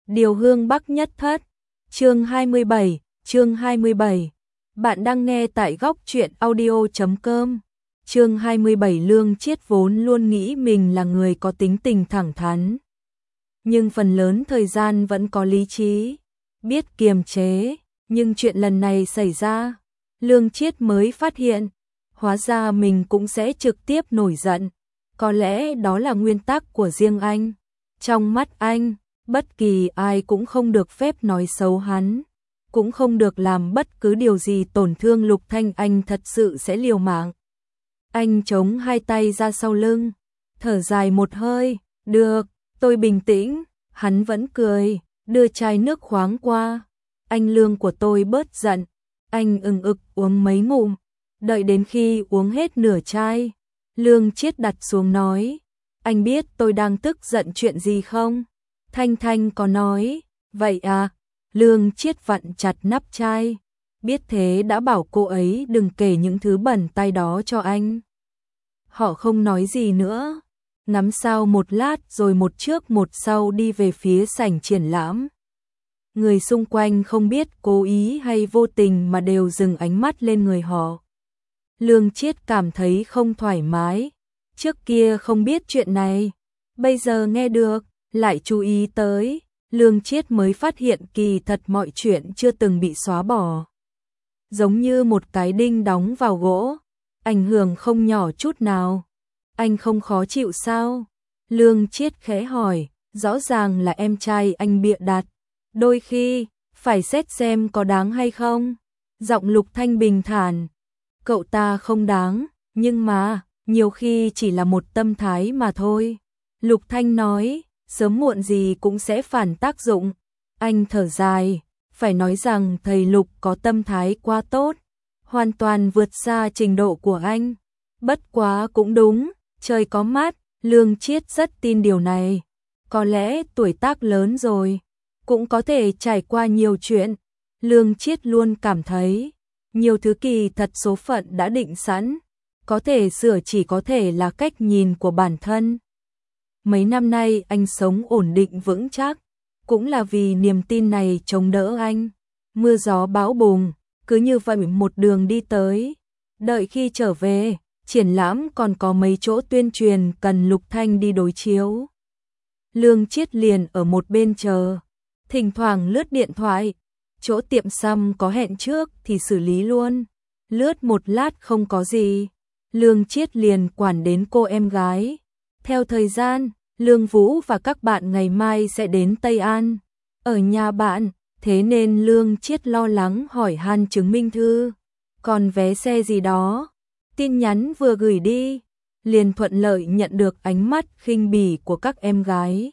Điều hương Bắc Nhất Thất, chương 27. Bạn đang nghe tại góc truyện audio.com. Chương 27. Lương Chiết vốn luôn nghĩ mình là người có tính tình thẳng thắn, nhưng phần lớn thời gian vẫn có lý trí, biết kiềm chế, nhưng chuyện lần này xảy ra, Lương Chiết mới phát hiện, hóa ra mình cũng sẽ trực tiếp nổi giận. Có lẽ đó là nguyên tắc của riêng anh. Trong mắt anh, bất kỳ ai cũng không được phép nói xấu hắn, cũng không được làm bất cứ điều gì tổn thương Lục Thanh. Anh thật sự sẽ liều mạng. Anh chống hai tay ra sau lưng, thở dài một hơi, được, tôi bình tĩnh. Hắn vẫn cười, đưa chai nước khoáng qua. Anh Lương của tôi bớt giận. Anh ừng ực uống mấy ngụm, đợi đến khi uống hết nửa chai, Lương Chiết đặt xuống nói, anh biết tôi đang tức giận chuyện gì không? Thanh Thanh có nói, vậy à? Lương Chiết vặn chặt nắp chai, biết thế đã bảo cô ấy đừng kể những thứ bẩn tay đó cho anh. Họ không nói gì nữa, ngắm sao một lát rồi một trước một sau đi về phía sảnh triển lãm. Người xung quanh không biết cố ý hay vô tình mà đều dừng ánh mắt lên người họ. Lương Chiết cảm thấy không thoải mái, trước kia không biết chuyện này, bây giờ nghe được, lại chú ý tới, Lương Chiết mới phát hiện kỳ thật mọi chuyện chưa từng bị xóa bỏ. Giống như một cái đinh đóng vào gỗ, ảnh hưởng không nhỏ chút nào. Anh không khó chịu sao? Lương Chiết khẽ hỏi, rõ ràng là em trai anh bịa đặt, đôi khi phải xét xem có đáng hay không. Giọng Lục Thanh bình thản, cậu ta không đáng, nhưng mà nhiều khi chỉ là một tâm thái mà thôi. Lục Thanh nói, sớm muộn gì cũng sẽ phản tác dụng. Anh thở dài, phải nói rằng thầy Lục có tâm thái quá tốt, hoàn toàn vượt xa trình độ của anh. Bất quá cũng đúng, trời có mắt, Lương Chiết rất tin điều này. Có lẽ tuổi tác lớn rồi, cũng có thể trải qua nhiều chuyện. Lương Chiết luôn cảm thấy, nhiều thứ kỳ thật số phận đã định sẵn, có thể sửa chỉ có thể là cách nhìn của bản thân. Mấy năm nay anh sống ổn định vững chắc, cũng là vì niềm tin này chống đỡ anh. Mưa gió bão bùng, cứ như vậy một đường đi tới. Đợi khi trở về, triển lãm còn có mấy chỗ tuyên truyền cần Lục Thanh đi đối chiếu. Lương Chiết liền ở một bên chờ, thỉnh thoảng lướt điện thoại. Chỗ tiệm xăm có hẹn trước thì xử lý luôn. Lướt một lát không có gì, Lương Chiết liền quản đến cô em gái. Theo thời gian, Lương Vũ và các bạn ngày mai sẽ đến Tây An, ở nhà bạn, thế nên Lương Chiết lo lắng hỏi han chứng minh thư, còn vé xe gì đó. Tin nhắn vừa gửi đi, liền thuận lợi nhận được ánh mắt khinh bỉ của các em gái.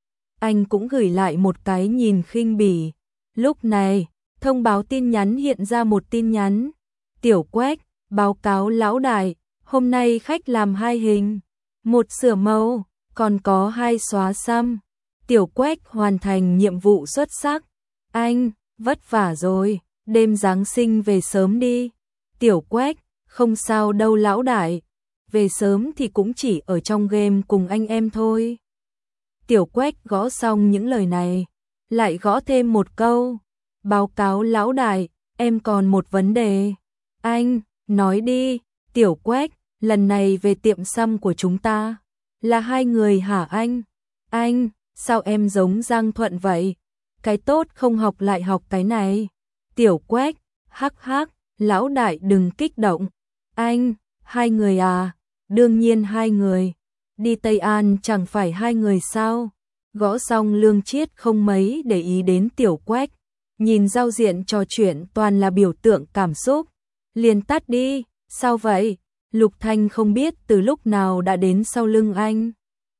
Anh cũng gửi lại một cái nhìn khinh bỉ. Lúc này, thông báo tin nhắn hiện ra một tin nhắn. Tiểu Quách, báo cáo lão đại, hôm nay khách làm 2 hình, 1 sửa màu, còn có 2 xóa xăm. Tiểu Quách hoàn thành nhiệm vụ xuất sắc. Anh, vất vả rồi, đêm Giáng sinh về sớm đi. Tiểu Quách, không sao đâu lão đại, về sớm thì cũng chỉ ở trong game cùng anh em thôi. Tiểu Quách gõ xong những lời này, lại gõ thêm một câu, báo cáo lão đại, em còn một vấn đề. Anh, nói đi. Tiểu Quách, lần này về tiệm xăm của chúng ta, là 2 người hả anh? Anh, sao em giống Giang Thuận vậy? Cái tốt không học lại học cái này. Tiểu Quách, hắc hắc, lão đại đừng kích động. Anh, 2 người à? Đương nhiên 2 người. Đi Tây An chẳng phải 2 người sao? Gõ xong Lương Chiết không mấy để ý đến Tiểu Quách, nhìn giao diện trò chuyện toàn là biểu tượng cảm xúc, liền tắt đi. Sao vậy? Lục Thanh không biết từ lúc nào đã đến sau lưng anh.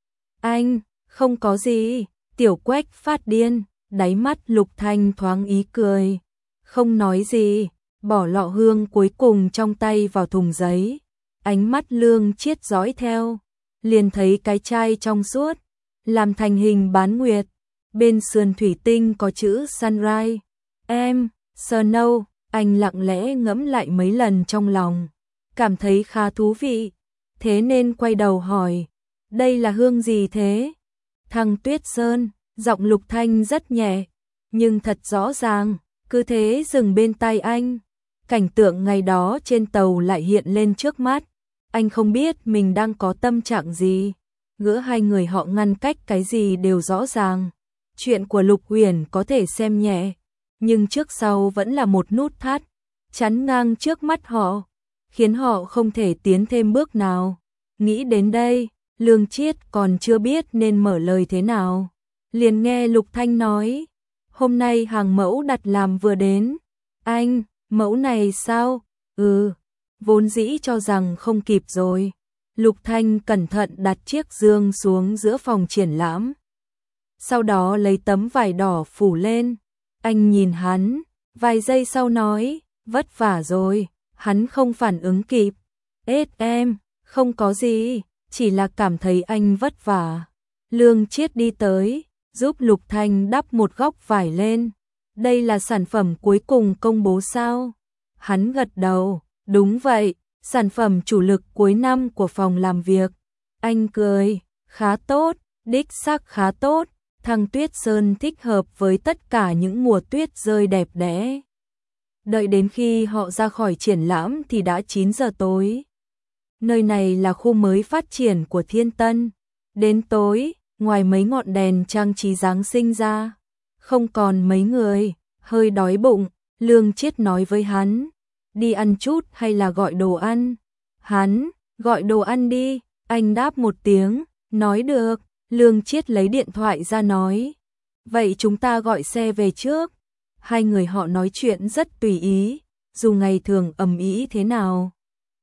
Anh, không có gì. Tiểu Quách phát điên, đáy mắt Lục Thanh thoáng ý cười, không nói gì, bỏ lọ hương cuối cùng trong tay vào thùng giấy. Ánh mắt Lương Chiết dõi theo, liền thấy cái chai trong suốt, làm thành hình bán nguyệt, bên sườn thủy tinh có chữ Sunrise. Em, Snow. Anh lặng lẽ ngẫm lại mấy lần trong lòng, cảm thấy khá thú vị, thế nên quay đầu hỏi, đây là hương gì thế? Thăng Tuyết Sơn. Giọng Lục Thanh rất nhẹ, nhưng thật rõ ràng, cứ thế dừng bên tai anh. Cảnh tượng ngày đó trên tàu lại hiện lên trước mắt. Anh không biết mình đang có tâm trạng gì. Giữa hai người họ ngăn cách cái gì đều rõ ràng. Chuyện của Lục Uyển có thể xem nhẹ, nhưng trước sau vẫn là một nút thắt, chắn ngang trước mắt họ, khiến họ không thể tiến thêm bước nào. Nghĩ đến đây, Lương Chiết còn chưa biết nên mở lời thế nào. Liền nghe Lục Thanh nói, hôm nay hàng mẫu đặt làm vừa đến. Anh, mẫu này sao? Vốn dĩ cho rằng không kịp rồi. Lục Thanh cẩn thận đặt chiếc dương xuống giữa phòng triển lãm. Sau đó lấy tấm vải đỏ phủ lên. Anh nhìn hắn, vài giây sau nói, vất vả rồi. Hắn không phản ứng kịp. Em, không có gì, chỉ là cảm thấy anh vất vả. Lương Chiết đi tới, giúp Lục Thanh đắp một góc vải lên. Đây là sản phẩm cuối cùng công bố sao? Hắn gật đầu, đúng vậy, sản phẩm chủ lực cuối năm của phòng làm việc. Anh cười, khá tốt, đích xác khá tốt, thằng Tuyết Sơn thích hợp với tất cả những mùa tuyết rơi đẹp đẽ. Đợi đến khi họ ra khỏi triển lãm thì đã 9 giờ tối. Nơi này là khu mới phát triển của Thiên Tân. Đến tối, ngoài mấy ngọn đèn trang trí Giáng sinh ra, không còn mấy người, hơi đói bụng, Lương Chiết nói với hắn, đi ăn chút hay là gọi đồ ăn? Hắn, gọi đồ ăn đi, anh đáp một tiếng, nói được, Lương Chiết lấy điện thoại ra nói, vậy chúng ta gọi xe về trước. Hai người họ nói chuyện rất tùy ý, dù ngày thường ầm ĩ thế nào.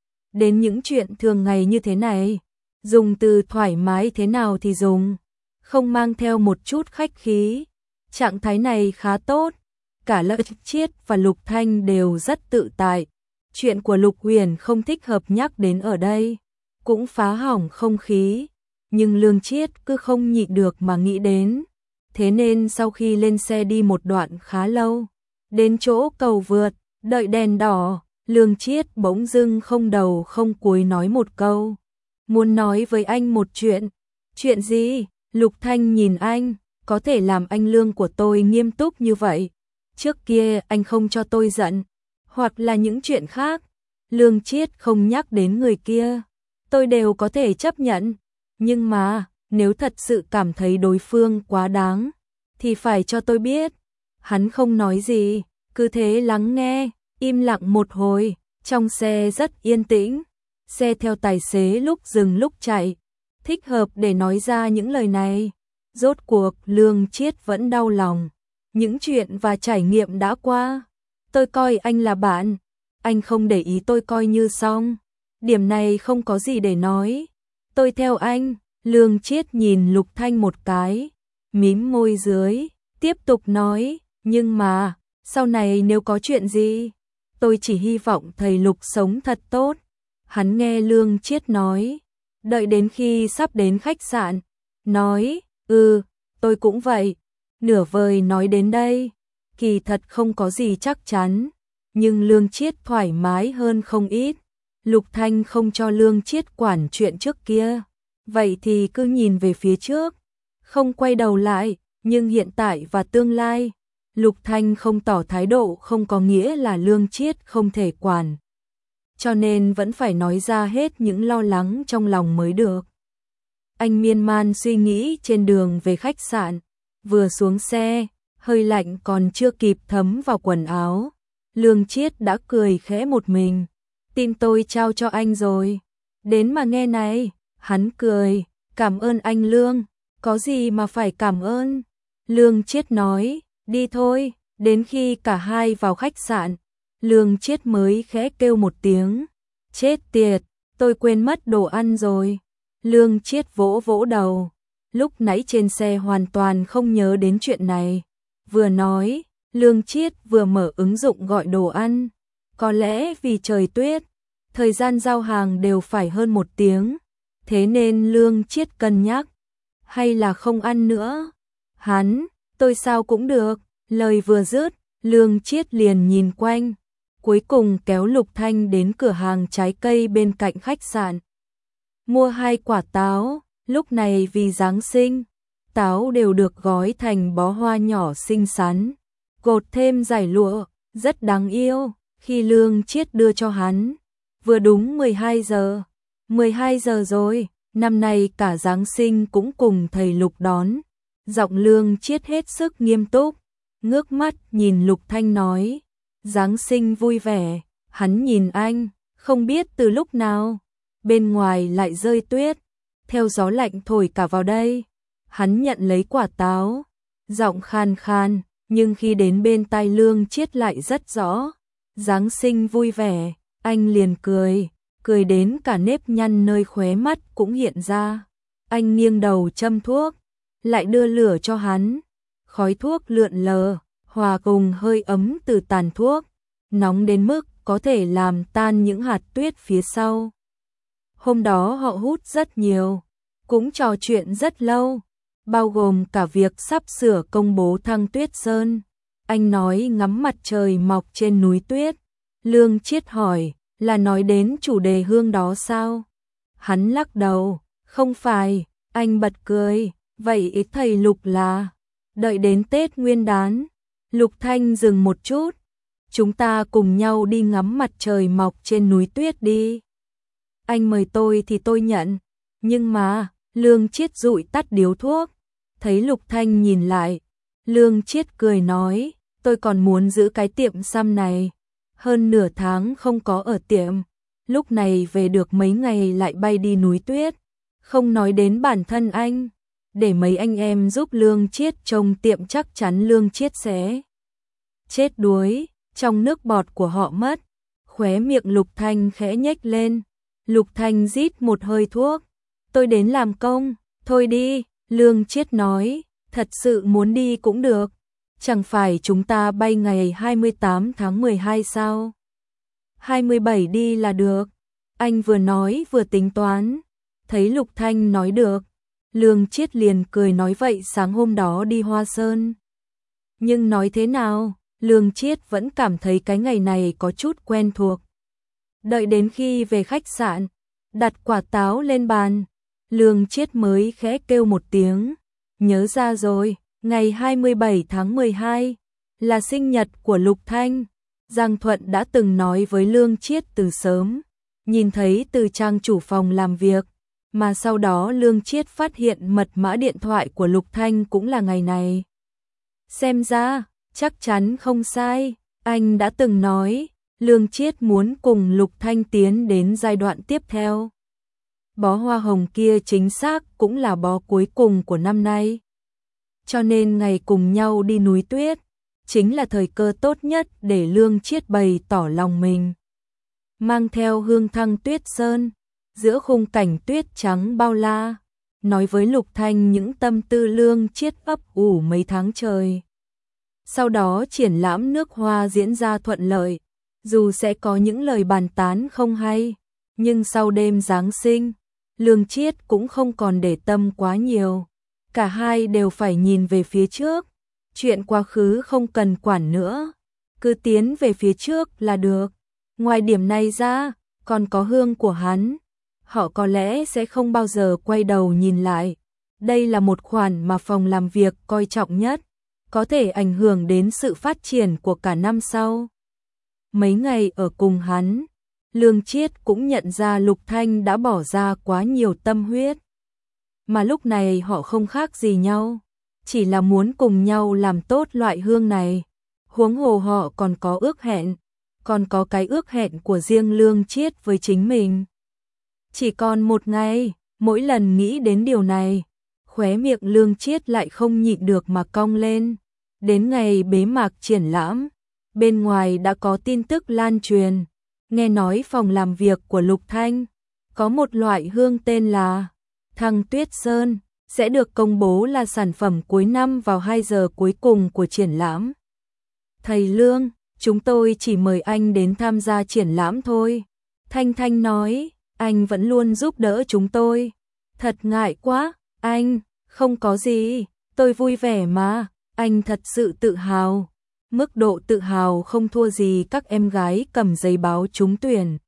Đến những chuyện thường ngày như thế này, dùng từ thoải mái thế nào thì dùng, không mang theo một chút khách khí. Trạng thái này khá tốt, cả Lương Chiết và Lục Thanh đều rất tự tại. Chuyện của Lục Uyển không thích hợp nhắc đến ở đây, cũng phá hỏng không khí, nhưng Lương Chiết cứ không nhịn được mà nghĩ đến. Thế nên sau khi lên xe đi một đoạn khá lâu, đến chỗ cầu vượt, đợi đèn đỏ, Lương Chiết bỗng dưng không đầu không cuối nói một câu. Muốn nói với anh một chuyện. Chuyện gì? Lục Thanh nhìn anh, có thể làm anh Lương của tôi nghiêm túc như vậy. Trước kia anh không cho tôi giận, hoặc là những chuyện khác. Lương Chiết không nhắc đến người kia, tôi đều có thể chấp nhận. Nhưng mà, nếu thật sự cảm thấy đối phương quá đáng, thì phải cho tôi biết. Hắn không nói gì, cứ thế lắng nghe, im lặng một hồi, trong xe rất yên tĩnh. Xe theo tài xế lúc dừng lúc chạy, thích hợp để nói ra những lời này. Rốt cuộc Lương Chiết vẫn đau lòng. Những chuyện và trải nghiệm đã qua. Tôi coi anh là bạn, anh không để ý tôi coi như xong. Điểm này không có gì để nói. Tôi theo anh. Lương Chiết nhìn Lục Thanh một cái, mím môi dưới, tiếp tục nói, nhưng mà, sau này nếu có chuyện gì, tôi chỉ hy vọng thầy Lục sống thật tốt. Hắn nghe Lương Chiết nói, đợi đến khi sắp đến khách sạn, nói, tôi cũng vậy. Nửa vời nói đến đây, kỳ thật không có gì chắc chắn, nhưng Lương Chiết thoải mái hơn không ít. Lục Thanh không cho Lương Chiết quản chuyện trước kia, vậy thì cứ nhìn về phía trước, không quay đầu lại, nhưng hiện tại và tương lai, Lục Thanh không tỏ thái độ không có nghĩa là Lương Chiết không thể quản. Cho nên vẫn phải nói ra hết những lo lắng trong lòng mới được. Anh miên man suy nghĩ trên đường về khách sạn, vừa xuống xe, hơi lạnh còn chưa kịp thấm vào quần áo. Lương Chiết đã cười khẽ một mình, tin tôi trao cho anh rồi, đến mà nghe này. Hắn cười, cảm ơn anh Lương, có gì mà phải cảm ơn. Lương Chiết nói, đi thôi. Đến khi cả hai vào khách sạn, Lương Chiết mới khẽ kêu một tiếng, chết tiệt, tôi quên mất đồ ăn rồi. Lương Chiết vỗ vỗ đầu, lúc nãy trên xe hoàn toàn không nhớ đến chuyện này. Vừa nói, Lương Chiết vừa mở ứng dụng gọi đồ ăn. Có lẽ vì trời tuyết, thời gian giao hàng đều phải hơn 1 tiếng. Thế nên Lương Chiết cân nhắc, hay là không ăn nữa. Hắn, tôi sao cũng được. Lời vừa dứt, Lương Chiết liền nhìn quanh, cuối cùng kéo Lục Thanh đến cửa hàng trái cây bên cạnh khách sạn. Mua 2 quả táo, lúc này vì Giáng sinh, táo đều được gói thành bó hoa nhỏ xinh xắn, cột thêm dải lụa, rất đáng yêu. Khi Lương Chiết đưa cho hắn, vừa đúng 12 giờ. 12 giờ rồi, năm nay cả Giáng sinh cũng cùng thầy Lục đón. Giọng Lương Chiết hết sức nghiêm túc, ngước mắt nhìn Lục Thanh nói, Giáng sinh vui vẻ. Hắn nhìn anh, không biết từ lúc nào, bên ngoài lại rơi tuyết, theo gió lạnh thổi cả vào đây. Hắn nhận lấy quả táo, giọng khan khan, nhưng khi đến bên tai Lương Chiết lại rất rõ. Giáng sinh vui vẻ, anh liền cười, cười đến cả nếp nhăn nơi khóe mắt cũng hiện ra. Anh nghiêng đầu châm thuốc, lại đưa lửa cho hắn. Khói thuốc lượn lờ, hòa cùng hơi ấm từ tàn thuốc, nóng đến mức có thể làm tan những hạt tuyết phía sau. Hôm đó họ hút rất nhiều, cũng trò chuyện rất lâu, bao gồm cả việc sắp sửa công bố thăng Tuyết Sơn. Anh nói ngắm mặt trời mọc trên núi tuyết. Lương Chiết hỏi, là nói đến chủ đề hương đó sao? Hắn lắc đầu, không phải. Anh bật cười, vậy thầy Lục là? Đợi đến Tết Nguyên đán. Lục Thanh dừng một chút, chúng ta cùng nhau đi ngắm mặt trời mọc trên núi tuyết đi. Anh mời tôi thì tôi nhận, nhưng mà, Lương Chiết dụi tắt điếu thuốc, thấy Lục Thanh nhìn lại. Lương Chiết cười nói, tôi còn muốn giữ cái tiệm xăm này, hơn nửa tháng không có ở tiệm, lúc này về được mấy ngày lại bay đi núi tuyết, không nói đến bản thân anh, để mấy anh em giúp Lương Chiết trông tiệm chắc chắn Lương Chiết sẽ chết đuối, trong nước bọt của họ mất. Khóe miệng Lục Thanh khẽ nhếch lên, Lục Thanh rít một hơi thuốc, tôi đến làm công, thôi đi. Lương Chiết nói, thật sự muốn đi cũng được, chẳng phải chúng ta bay ngày 28 tháng 12 sao? 27 đi là được. Anh vừa nói vừa tính toán, thấy Lục Thanh nói được, Lương Chiết liền cười nói vậy sáng hôm đó đi Hoa Sơn. Nhưng nói thế nào, Lương Chiết vẫn cảm thấy cái ngày này có chút quen thuộc. Đợi đến khi về khách sạn, đặt quả táo lên bàn, Lương Chiết mới khẽ kêu một tiếng, nhớ ra rồi, ngày 27 tháng 12 là sinh nhật của Lục Thanh. Giang Thuận đã từng nói với Lương Chiết từ sớm, nhìn thấy từ trang chủ phòng làm việc, mà sau đó Lương Chiết phát hiện mật mã điện thoại của Lục Thanh cũng là ngày này. Xem ra, chắc chắn không sai, anh đã từng nói, Lương Chiết muốn cùng Lục Thanh tiến đến giai đoạn tiếp theo. Bó hoa hồng kia chính xác cũng là bó cuối cùng của năm nay. Cho nên ngày cùng nhau đi núi tuyết, chính là thời cơ tốt nhất để Lương Chiết bày tỏ lòng mình. Mang theo hương thăng Tuyết Sơn, giữa khung cảnh tuyết trắng bao la, nói với Lục Thanh những tâm tư Lương Chiết ấp ủ mấy tháng trời. Sau đó triển lãm nước hoa diễn ra thuận lợi, dù sẽ có những lời bàn tán không hay, nhưng sau đêm Giáng sinh, Lương Chiết cũng không còn để tâm quá nhiều. Cả hai đều phải nhìn về phía trước, chuyện quá khứ không cần quản nữa, cứ tiến về phía trước là được. Ngoài điểm này ra, còn có hương của hắn, họ có lẽ sẽ không bao giờ quay đầu nhìn lại. Đây là một khoản mà phòng làm việc coi trọng nhất, có thể ảnh hưởng đến sự phát triển của cả năm sau. Mấy ngày ở cùng hắn, Lương Chiết cũng nhận ra Lục Thanh đã bỏ ra quá nhiều tâm huyết. Mà lúc này họ không khác gì nhau, chỉ là muốn cùng nhau làm tốt loại hương này. Huống hồ họ còn có ước hẹn, còn có cái ước hẹn của riêng Lương Chiết với chính mình. Chỉ còn một ngày, mỗi lần nghĩ đến điều này, khóe miệng Lương Chiết lại không nhịn được mà cong lên. Đến ngày bế mạc triển lãm, bên ngoài đã có tin tức lan truyền, nghe nói phòng làm việc của Lục Thanh có một loại hương tên là Thăng Tuyết Sơn, sẽ được công bố là sản phẩm cuối năm vào 2 giờ cuối cùng của triển lãm. Thầy Lương, chúng tôi chỉ mời anh đến tham gia triển lãm thôi. Thanh Thanh nói, anh vẫn luôn giúp đỡ chúng tôi. Thật ngại quá, anh, không có gì, tôi vui vẻ mà, anh thật sự tự hào. Mức độ tự hào không thua gì các em gái cầm giấy báo trúng tuyển.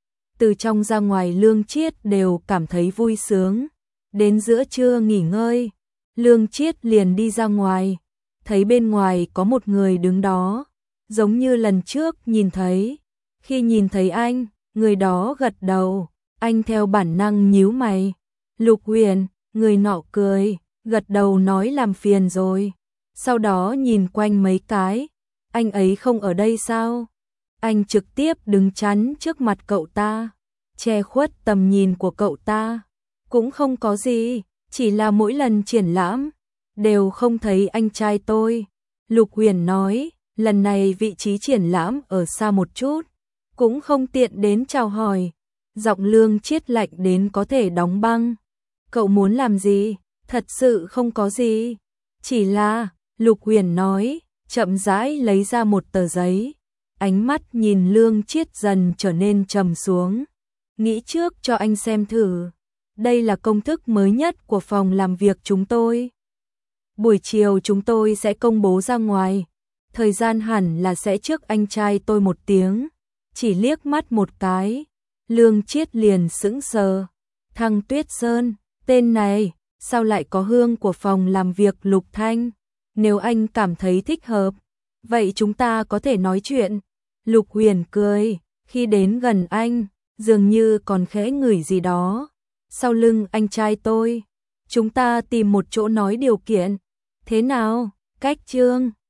Từ trong ra ngoài Lương Chiết đều cảm thấy vui sướng. Đến giữa trưa nghỉ ngơi, Lương Chiết liền đi ra ngoài, thấy bên ngoài có một người đứng đó, giống như lần trước nhìn thấy. Khi nhìn thấy anh, người đó gật đầu, anh theo bản năng nhíu mày. Lục Huyền, người nọ cười, gật đầu nói làm phiền rồi. Sau đó nhìn quanh mấy cái, anh ấy không ở đây sao? Anh trực tiếp đứng chắn trước mặt cậu ta, che khuất tầm nhìn của cậu ta. Cũng không có gì, chỉ là mỗi lần triển lãm, đều không thấy anh trai tôi. Lục Huyền nói, lần này vị trí triển lãm ở xa một chút, cũng không tiện đến chào hỏi. Giọng Lương Chiết lạnh đến có thể đóng băng. Cậu muốn làm gì? Thật sự không có gì. Chỉ là, Lục Huyền nói, chậm rãi lấy ra một tờ giấy. Ánh mắt nhìn Lương Chiết dần trở nên trầm xuống. Nghĩ trước cho anh xem thử. Đây là công thức mới nhất của phòng làm việc chúng tôi. Buổi chiều chúng tôi sẽ công bố ra ngoài. Thời gian hẳn là sẽ trước anh trai tôi 1 tiếng. Chỉ liếc mắt một cái, Lương Chiết liền sững sờ. Thăng Tuyết Sơn, tên này, sao lại có hương của phòng làm việc Lục Thanh? Nếu anh cảm thấy thích hợp, vậy chúng ta có thể nói chuyện. Lục Huyền cười, khi đến gần anh, dường như còn khẽ ngửi gì đó. Sau lưng anh trai tôi, chúng ta tìm một chỗ nói điều kiện. Thế nào, cách chương